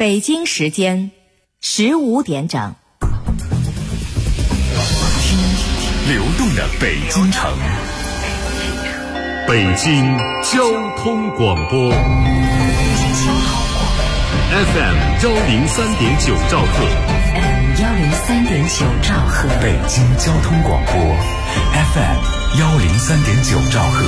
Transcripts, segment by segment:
北京时间15点整。 听流动的北京城，北京交通广播 FM 103.9兆赫 103.9兆赫， 北京交通广播 FM 103.9兆赫。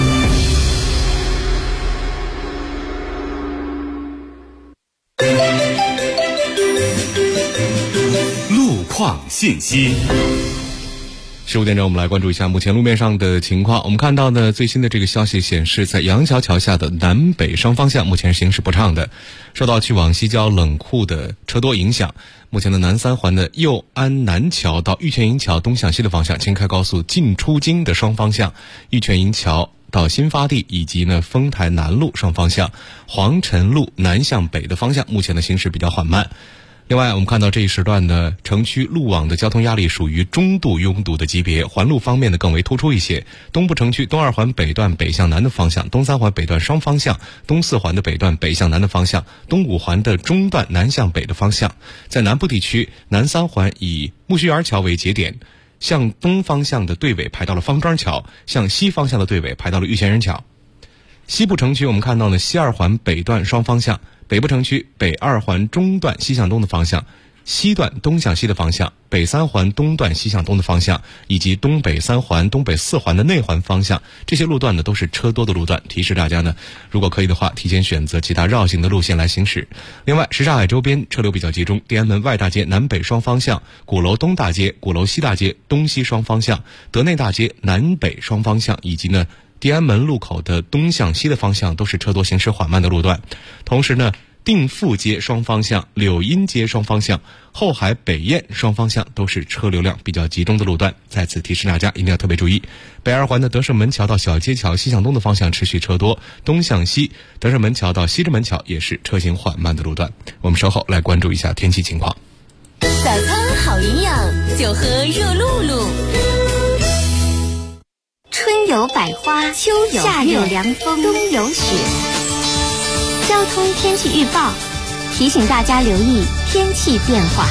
路况信息。 15点整，我们来关注一下目前路面上的情况。我们看到呢，最新的这个消息显示，在杨桥桥下的南北双方向目前行驶不畅的，受到去往西郊冷库的车多影响。目前的南三环的右安南桥到玉泉营桥东向西的方向，京开高速进出京的双方向，玉泉营桥到新发地以及呢丰台南路双方向，黄辰路南向北的方向，目前的行驶比较缓慢。另外，我们看到这一时段呢，城区路网的交通压力属于中度拥堵的级别，环路方面呢更为突出一些。东部城区东二环北段北向南的方向，东三环北段双方向，东四环的北段北向南的方向，东五环的中段南向北的方向。在南部地区，南三环以木樨园桥为节点，向东方向的队尾排到了方庄桥，向西方向的队尾排到了玉泉人桥。西部城区我们看到呢，西二环北段双方向，北部城区北二环中段西向东的方向，西段东向西的方向，北三环东段西向东的方向，以及东北三环、东北四环的内环方向，这些路段呢都是车多的路段，提示大家呢，如果可以的话，提前选择其他绕行的路线来行驶。另外，什刹海周边车流比较集中，天安门外大街南北双方向，鼓楼东大街、鼓楼西大街东西双方向，德内大街南北双方向，以及呢天安门路口的东向西的方向都是车多行驶缓慢的路段。同时呢，定富街双方向、柳荫街双方向、后海北苑双方向都是车流量比较集中的路段。再次提示大家一定要特别注意，北二环的德胜门桥到小街桥西向东的方向持续车多，东向西德胜门桥到西直门桥也是车行缓慢的路段。我们稍后来关注一下天气情况。 早餐好营养，就喝热露露。春有百花，秋有月，夏有凉风，冬有雪。交通天气预报提醒大家留意天气变化。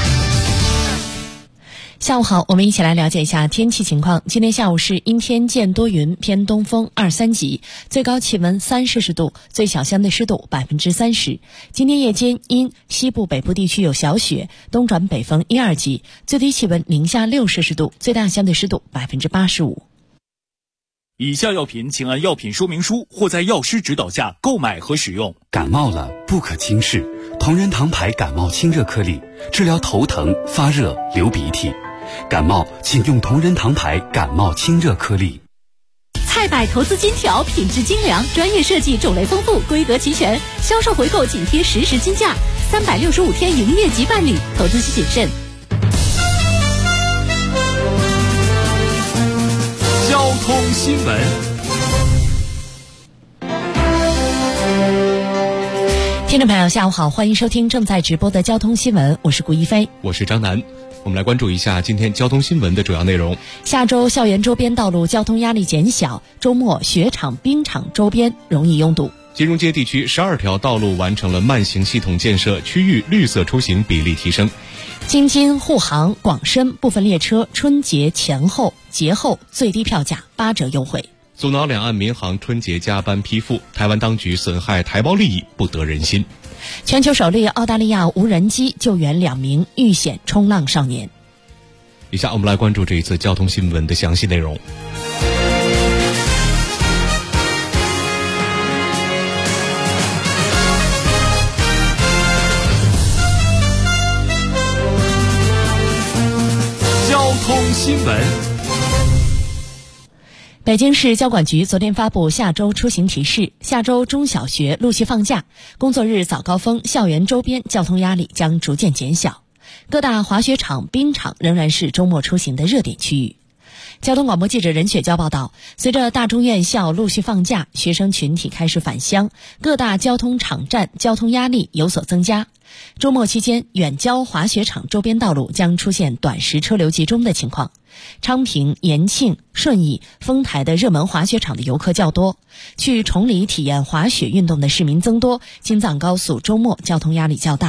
下午好，我们一起来了解一下天气情况。今天下午是阴天见多云，偏东风2-3级，最高气温3摄氏度，最小相对湿度30%。今天夜间因西部北部地区有小雪，东转北风1-2级，最低气温零下6摄氏度，最大相对湿度85%。 以下药品请按药品说明书或在药师指导下购买和使用。 感冒了不可轻视，同仁堂牌感冒清热颗粒，治疗头疼、发热、流鼻涕。感冒请用同仁堂牌感冒清热颗粒。 菜百投资金条品质精良，专业设计，种类丰富，规格齐全，销售回购紧贴实时均价，365天营业即办理，投资需谨慎。 交通新闻。 听众朋友下午好，欢迎收听正在直播的交通新闻，我是顾一飞， 我是张楠。我们来关注一下今天交通新闻的主要内容。 下周校园周边道路交通压力减小，周末雪场、冰场周边容易拥堵。 金融街地区12条道路完成了慢行系统建设，区域绿色出行比例提升。 京津沪杭广深部分列车春节前后、节后最低票价8折优惠。 阻挠两岸民航春节加班批复，台湾当局损害台胞利益不得人心。 全球首例澳大利亚无人机救援2名遇险冲浪少年。 以下我们来关注这一次交通新闻的详细内容。 交通新闻。 北京市交管局昨天发布下周出行提示，下周中小学陆续放假，工作日早高峰校园周边交通压力将逐渐减小，各大滑雪场、冰场仍然是周末出行的热点区域。交通广播记者任雪娇报道，随着大中院校陆续放假，学生群体开始返乡，各大交通场站交通压力有所增加。周末期间，远郊滑雪场周边道路将出现短时车流集中的情况。昌平、延庆、顺义、丰台的热门滑雪场的游客较多，去崇礼体验滑雪运动的市民增多，京藏高速周末交通压力较大。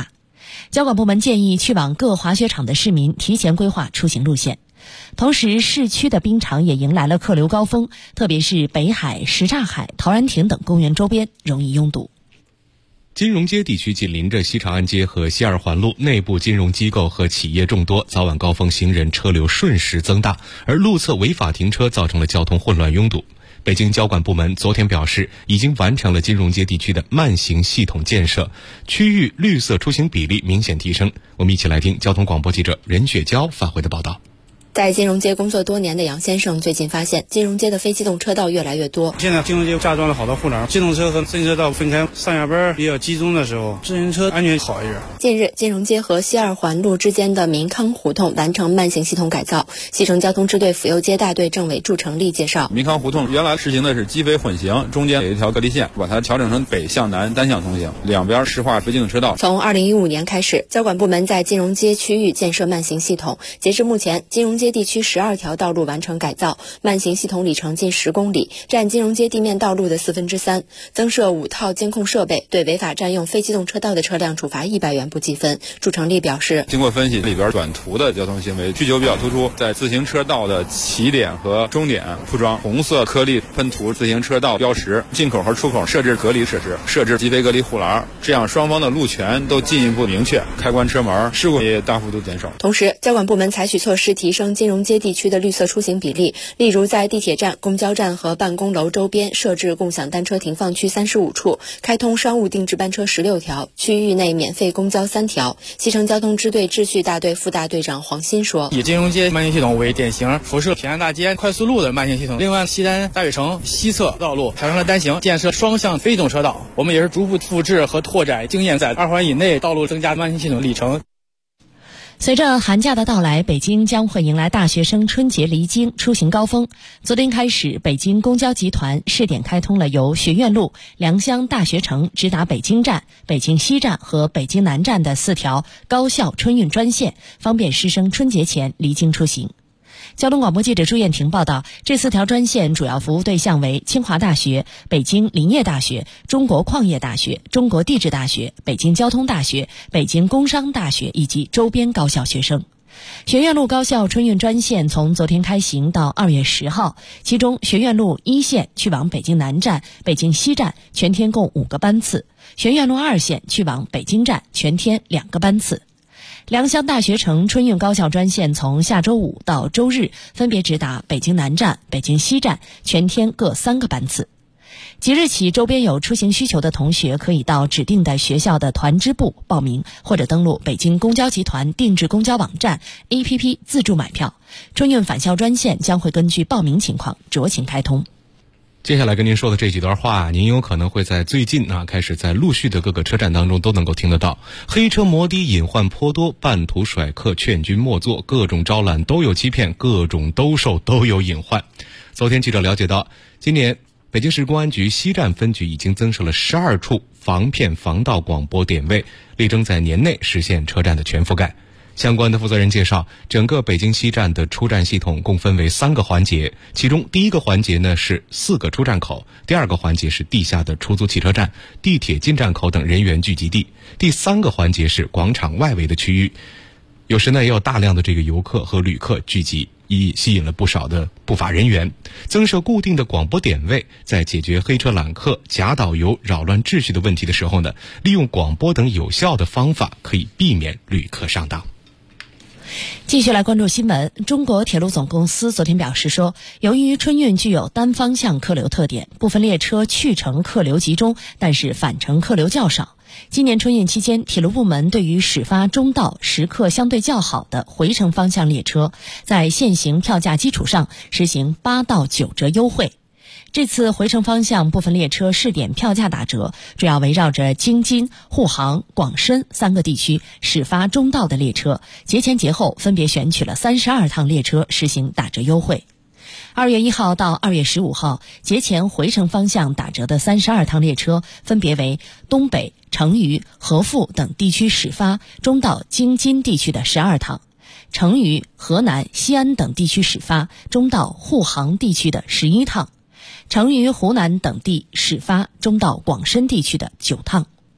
交管部门建议去往各滑雪场的市民提前规划出行路线。同时，市区的冰场也迎来了客流高峰，特别是北海、什刹海、陶然亭等公园周边容易拥堵。 金融街地区紧邻着西长安街和西二环路，内部金融机构和企业众多，早晚高峰行人车流瞬时增大，而路侧违法停车造成了交通混乱拥堵。北京交管部门昨天表示，已经完成了金融街地区的慢行系统建设，区域绿色出行比例明显提升。我们一起来听交通广播记者任雪娇发回的报道。 在金融街工作多年的杨先生最近发现，金融街的非机动车道越来越多。 现在金融街加装了好多护栏，机动车和自行车道分开，上下班比较集中的时候，自行车安全好一点。 近日，金融街和西二环路之间的民康胡同完成慢行系统改造。西城交通支队府右街大队政委祝成立介绍， 民康胡同原来实行的是机非混行，中间有一条隔离线，把它调整成北向南单向通行，两边实化非机动车道。 从2015年开始，交管部门在金融街区域建设慢行系统，截至目前，金融街地区12条道路完成改造，慢行系统里程近10公里，占金融街地面道路的3/4，增设5套监控设备，对违法占用非机动车道的车辆处罚100元不计分。祝成立表示， 经过分析，里边短途的交通行为需求比较突出，在自行车道的起点和终点铺装红色颗粒喷涂自行车道标识，进口和出口设置隔离设施，设置机非隔离护栏，这样双方的路权都进一步明确，开关车门，事故也大幅度减少。 同时，交管部门采取措施提升金融街地区的绿色出行比例，例如在地铁站、公交站和办公楼周边设置共享单车停放区35处，开通商务定制班车16条，区域内免费公交3条。西城交通支队秩序大队副大队长黄鑫说， 以金融街慢行系统为典型，辐射平安大街快速路的慢行系统。另外，西单大悦城西侧道路调成了单行，建设双向非机动车道。我们也是逐步复制和拓展经验，在2环以内道路增加慢行系统里程。 随着寒假的到来，北京将会迎来大学生春节离京出行高峰。昨天开始，北京公交集团试点开通了由学院路、良乡大学城直达北京站、北京西站和北京南站的4条高校春运专线，方便师生春节前离京出行。交通广播记者朱艳婷报道，这4条专线主要服务对象为清华大学、北京林业大学、中国矿业大学、中国地质大学、北京交通大学、北京工商大学以及周边高校学生。学院路高校春运专线从昨天开行到2月10号，其中学院路1线去往北京南站、北京西站全天共5个班次，学院路2线去往北京站全天2个班次。良乡大学城春运高校专线从下周5到周日分别直达北京南站、北京西站，全天各3个班次。即日起，周边有出行需求的同学可以到指定的学校的团支部报名，或者登录北京公交集团定制公交网站 APP 自助买票。春运返校专线将会根据报名情况酌情开通。 接下来跟您说的这几段话，您有可能会在最近开始在陆续的各个车站当中都能够听得到。黑车摩的隐患颇多，半途甩客劝君莫坐，各种招揽都有欺骗，各种兜售都有隐患。昨天记者了解到，今年北京市公安局西站分局已经增设了12处防骗防盗广播点位，力争在年内实现车站的全覆盖。相关的负责人介绍，整个北京西站的出站系统共分为3个环节，其中第一个环节呢是4个出站口，第2个环节是地下的出租汽车站、地铁进站口等人员聚集地，第3个环节是广场外围的区域。有时呢也有大量的这个游客和旅客聚集，吸引了不少的不法人员。增设固定的广播点位，在解决黑车揽客、假导游扰乱秩序的问题的时候呢，利用广播等有效的方法，可以避免旅客上当。 继续来关注新闻。中国铁路总公司昨天表示说，由于春运具有单方向客流特点，部分列车去程客流集中，但是返程客流较少。今年春运期间，铁路部门对于始发中到、时刻相对较好的回程方向列车，在现行票价基础上实行8到9折优惠。这次回程方向部分列车试点票价打折，主要围绕着京津、沪杭、广深3个地区始发中到的列车，节前节后分别选取了32趟列车实行打折优惠。2月1号到2月15号，节前回程方向打折的32趟列车，分别为东北、成渝、合富等地区始发中到京津地区的12趟，成渝、河南、西安等地区始发中到沪杭地区的11趟，成渝、湖南等地始发中到广深地区的9趟。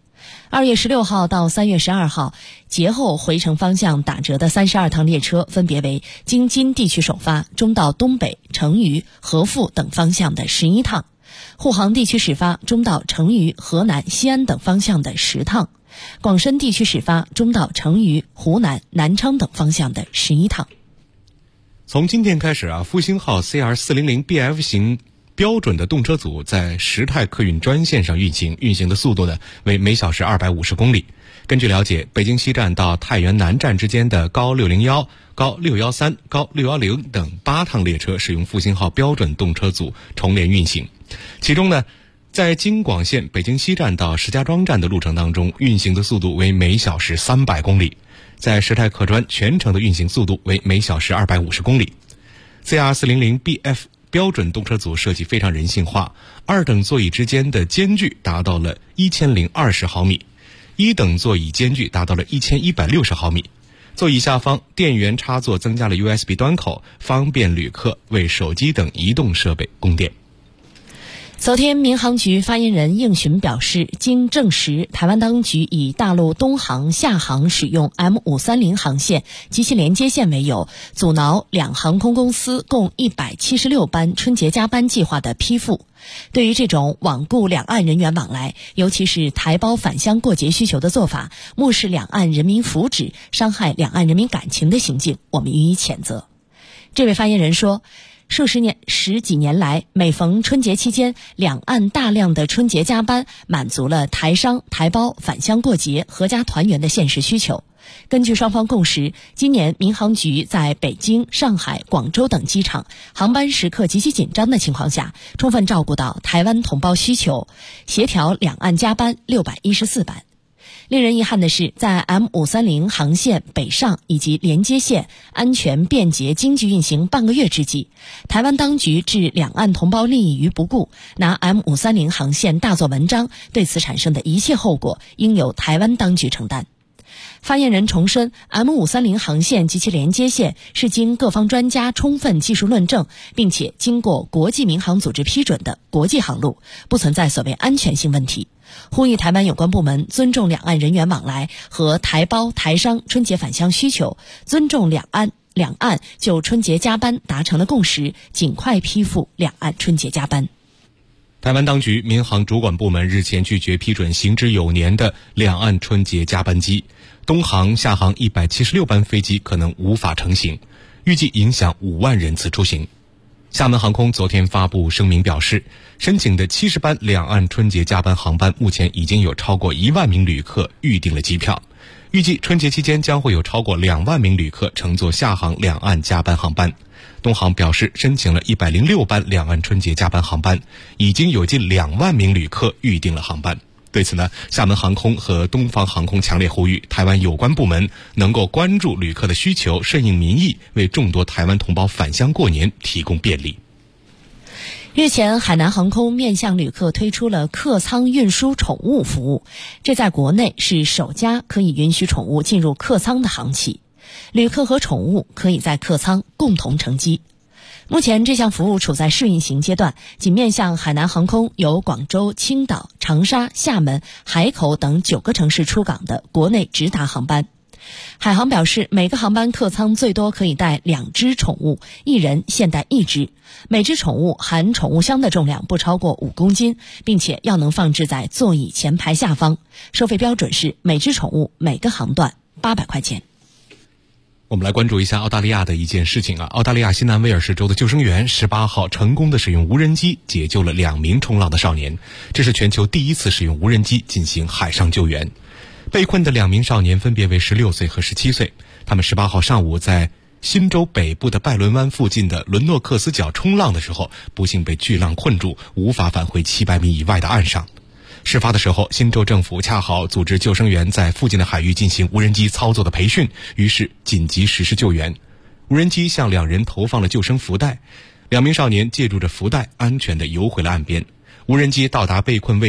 2月16号到3月12号节后回程方向打折的32趟列车，分别为京津地区首发，中到东北、成渝、合富等方向的11趟；沪杭地区始发，中到成渝、河南、西安等方向的10趟；广深地区始发，中到成渝、湖南、南昌等方向的11趟。 从今天开始复兴号 CR400BF 型标准的动车组在时态客运专线上运行，运行的速度呢为每小时250公里。根据了解，北京西站到太原南站之间的高601、高613、高610等8趟列车使用复兴号标准动车组重联运行。其中呢，在京广线北京西站到石家庄站的路程当中，运行的速度为每小时300公里。在时态客专全程的运行速度为每小时250公里。CR400BF标准动车组设计非常人性化，2等座椅之间的间距达到了1020毫米，1等座椅间距达到了1160毫米。座椅下方电源插座增加了 USB 端口，方便旅客为手机等移动设备供电。 昨天，民航局发言人应询表示，经证实，台湾当局以大陆东航、厦航使用 M530 航线及其连接线为由，阻挠两航空公司共176班春节加班计划的批复。对于这种罔顾两岸人员往来，尤其是台胞返乡过节需求的做法，漠视两岸人民福祉，伤害两岸人民感情的行径，我们予以谴责。这位发言人说，十几年来，每逢春节期间，两岸大量的春节加班满足了台商、台胞返乡过节、合家团圆的现实需求。根据双方共识，今年民航局在北京、上海、广州等机场航班时刻极其紧张的情况下，充分照顾到台湾同胞需求，协调两岸加班614班。令人遗憾的是，在 M530 航线北上以及连接线安全便捷经济运行半个月之际，台湾当局置两岸同胞利益于不顾，拿 M530 航线大做文章，对此产生的一切后果应由台湾当局承担。发言人重申， M530 航线及其连接线是经各方专家充分技术论证，并且经过国际民航组织批准的国际航路，不存在所谓安全性问题。呼吁台湾有关部门尊重两岸人员往来和台胞台商春节返乡需求，尊重两岸就春节加班达成了共识，尽快批复两岸春节加班。 台湾当局民航主管部门日前拒绝批准行之有年的两岸春节加班机，东航、厦航176班飞机可能无法成行，预计影响5万人次出行。厦门航空昨天发布声明表示，申请的70班两岸春节加班航班目前已经有超过1万名旅客预订了机票，预计春节期间将会有超过2万名旅客乘坐厦航两岸加班航班。东航表示申请了106班两岸春节加班航班，已经有近2万名旅客预订了航班。对此呢，厦门航空和东方航空强烈呼吁台湾有关部门能够关注旅客的需求，顺应民意，为众多台湾同胞返乡过年提供便利。 日前，海南航空面向旅客推出了客舱运输宠物服务，这在国内是首家可以允许宠物进入客舱的航企，旅客和宠物可以在客舱共同乘机。目前这项服务处在试运行阶段，仅面向海南航空由广州、青岛、长沙、厦门、海口等9个城市出港的国内直达航班。海航表示，每个航班客舱最多可以带2只宠物，1人限带1只，每只宠物含宠物箱的重量不超过5公斤，并且要能放置在座椅前排下方。收费标准是每只宠物每个航段800块钱。 我们来关注一下澳大利亚的一件事情澳大利亚新南威尔士州的救生员18号成功的使用无人机解救了2名冲浪的少年，这是全球第一次使用无人机进行海上救援。被困的2名少年分别为16岁和17岁，他们18号上午在新州北部的拜伦湾附近的伦诺克斯角冲浪的时候，不幸被巨浪困住，无法返回700米以外的岸上。事发的时候，新州政府恰好组织救生员在附近的海域进行无人机操作的培训，于是紧急实施救援。无人机向2人投放了救生浮带，2名少年借助着浮带安全地游回了岸边。无人机到达被困位